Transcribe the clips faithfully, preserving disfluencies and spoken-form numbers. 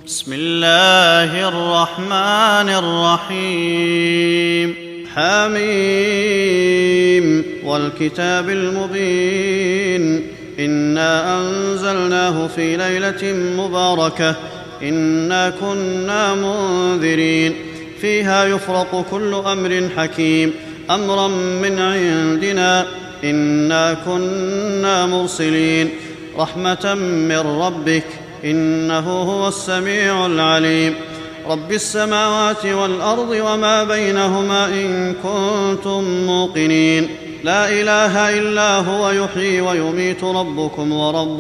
بسم الله الرحمن الرحيم. حميم والكتاب المبين، إنا أنزلناه في ليلة مباركة إنا كنا منذرين فيها يفرق كل أمر حكيم أمرا من عندنا إنا كنا مرسلين رحمة من ربك إنه هو السميع العليم. رب السماوات والأرض وما بينهما إن كنتم موقنين. لا إله إلا هو يحيي ويميت ربكم ورب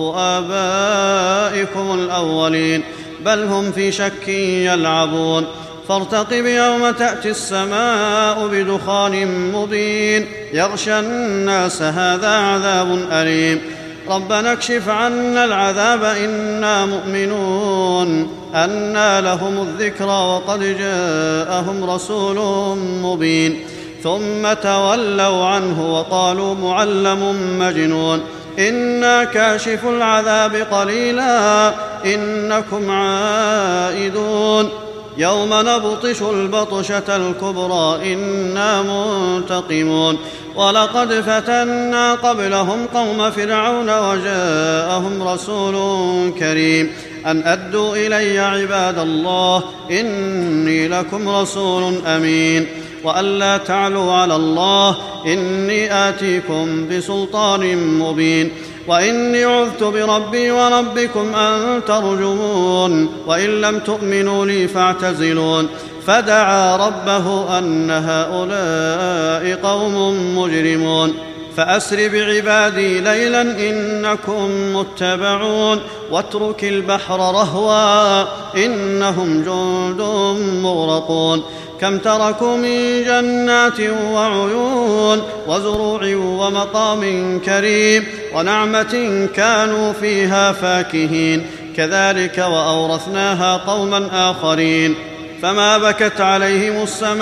آبائكم الأولين بل هم في شك يلعبون. فارتقب يوم تأتي السماء بدخان مبين يغشى الناس هذا عذاب أليم. ربنا اكشف عنا العذاب إنا مؤمنون. أنى لهم الذكرى وقد جاءهم رسول مبين ثم تولوا عنه وقالوا معلم مجنون. إنا كاشف العذاب قليلا إنكم عائدون. يوم نبطش البطشة الكبرى إنا منتقمون. ولقد فتنا قبلهم قوم فرعون وجاءهم رسول كريم أن أدوا إلي عباد الله إني لكم رسول أمين وأن لا تعلوا على الله إني آتيكم بسلطان مبين وإني عذت بربي وربكم أن ترجمون وإن لم تؤمنوا لي فاعتزلون. فدعا ربه أن هؤلاء قوم مجرمون. فأسر بعبادي ليلا إنكم متبعون واترك البحر رهوا إنهم جند مغرقون. كم تركوا من جنات وعيون وزروع ومقام كريم ونعمة كانوا فيها فاكهين. كذلك وأورثناها قوما آخرين. فما بكت عليهم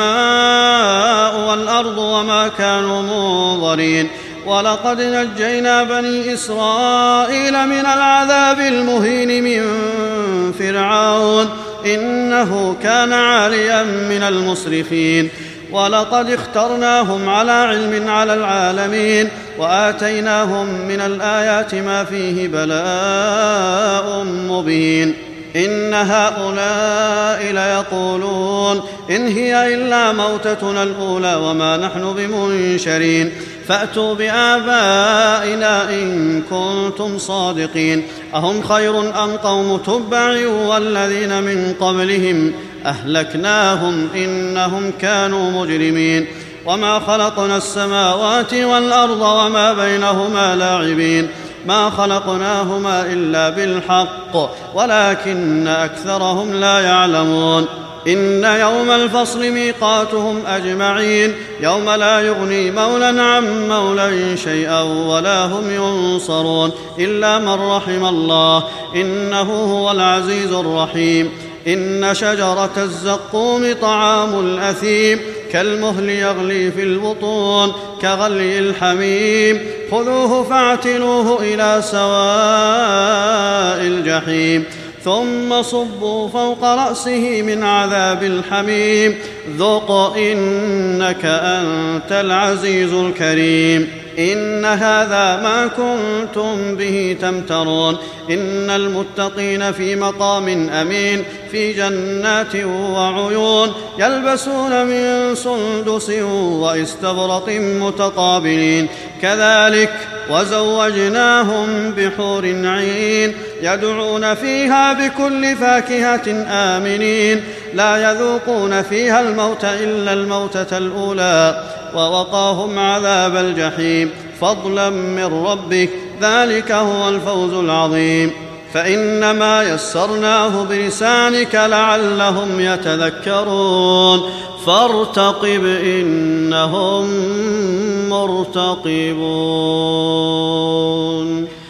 السماء والأرض وما كانوا منظرين. ولقد نجينا بني إسرائيل من العذاب المهين من فرعون إنه كان عاليا من المسرفين. ولقد اخترناهم على علم على العالمين وآتيناهم من الآيات ما فيه بلاء مبين. إن هؤلاء ليقولون إن هي إلا موتتنا الأولى وما نحن بمنشرين فأتوا بآبائنا إن كنتم صادقين. أهم خير أم قوم تبع والذين من قبلهم أهلكناهم إنهم كانوا مجرمين. وما خلقنا السماوات والأرض وما بينهما لاعبين ما خلقناهما إلا بالحق ولكن أكثرهم لا يعلمون. إن يوم الفصل ميقاتهم أجمعين يوم لا يغني مولى عن مولى شيئا ولا هم ينصرون إلا من رحم الله إنه هو العزيز الرحيم. إن شجرة الزقوم طعام الأثيم كالمهل يغلي في البطون كغلي الحميم خذوه فاعتلوه إلى سواء الجحيم ثم صبوا فوق رأسه من عذاب الحميم ذق إنك أنت العزيز الكريم. إن هذا ما كنتم به تمترون. إن المتقين في مقام أمين في جنات وعيون يلبسون من سندس واستبرق متقابلين كذلك وزوجناهم بحور عين يدعون فيها بكل فاكهة آمنين لا يذوقون فيها الموت إلا الموتة الأولى ووقاهم عذاب الجحيم فضلا من ربك ذلك هو الفوز العظيم. فإنما يسرناه بلسانك لعلهم يتذكرون فارتقب إنهم مرتقبون.